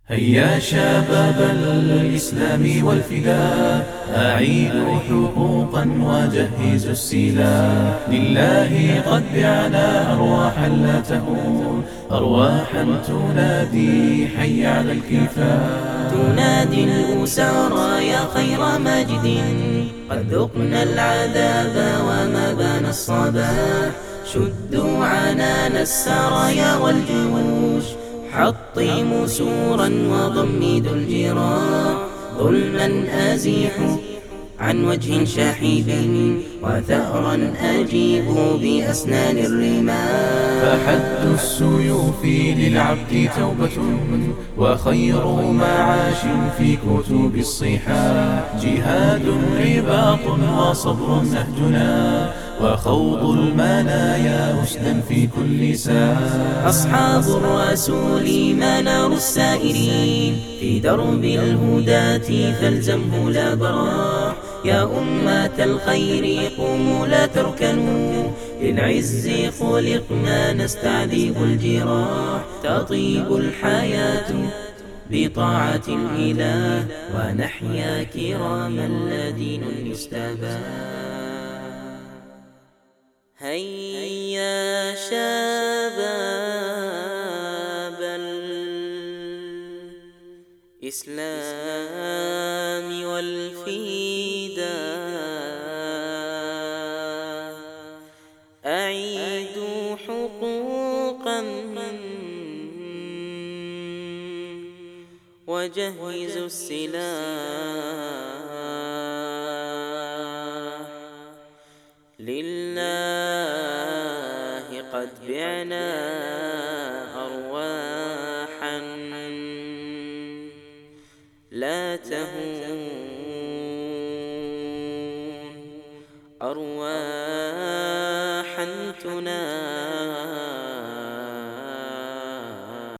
هيا شباب الإسلام والفداء، أعيدوا حقوقا وجهزوا السلاح. لله قد بعنا أرواحا لا تهون، أرواحا تنادي حي على الكفاح. تنادي الأسارى يا خير ماجد، قد ذقنا العذاب وما بان الصباح. شدوا عنان السرايا والجيوش، حطموا سورا وضمدوا الجراح. ظلما أزيحوا عن وجه شحيب، وثأرا أجيبوا بأسنان الرماح. فحد السيوف للعبد توبة، وخير معاش في كتب الصحاح. جهاد رباط وصبر نهجنا، وخوض المنايا أسدا في كل ساعة. أصحاب الرسول منار السائرين، في درب الهداة فالزمه لا براح. يا أمة الخير قوموا لا تركنوا، للعز خلقنا نستعذب الجراح. تطيب الحياة بطاعة الإله، ونحيا كراما لا دين يستباح. هيا شباب الإسلام والفداء، أعيدوا حقوقا وجهزوا السلاح. لله قد بعنا أرواحا لا تهون، أرواحا تنادي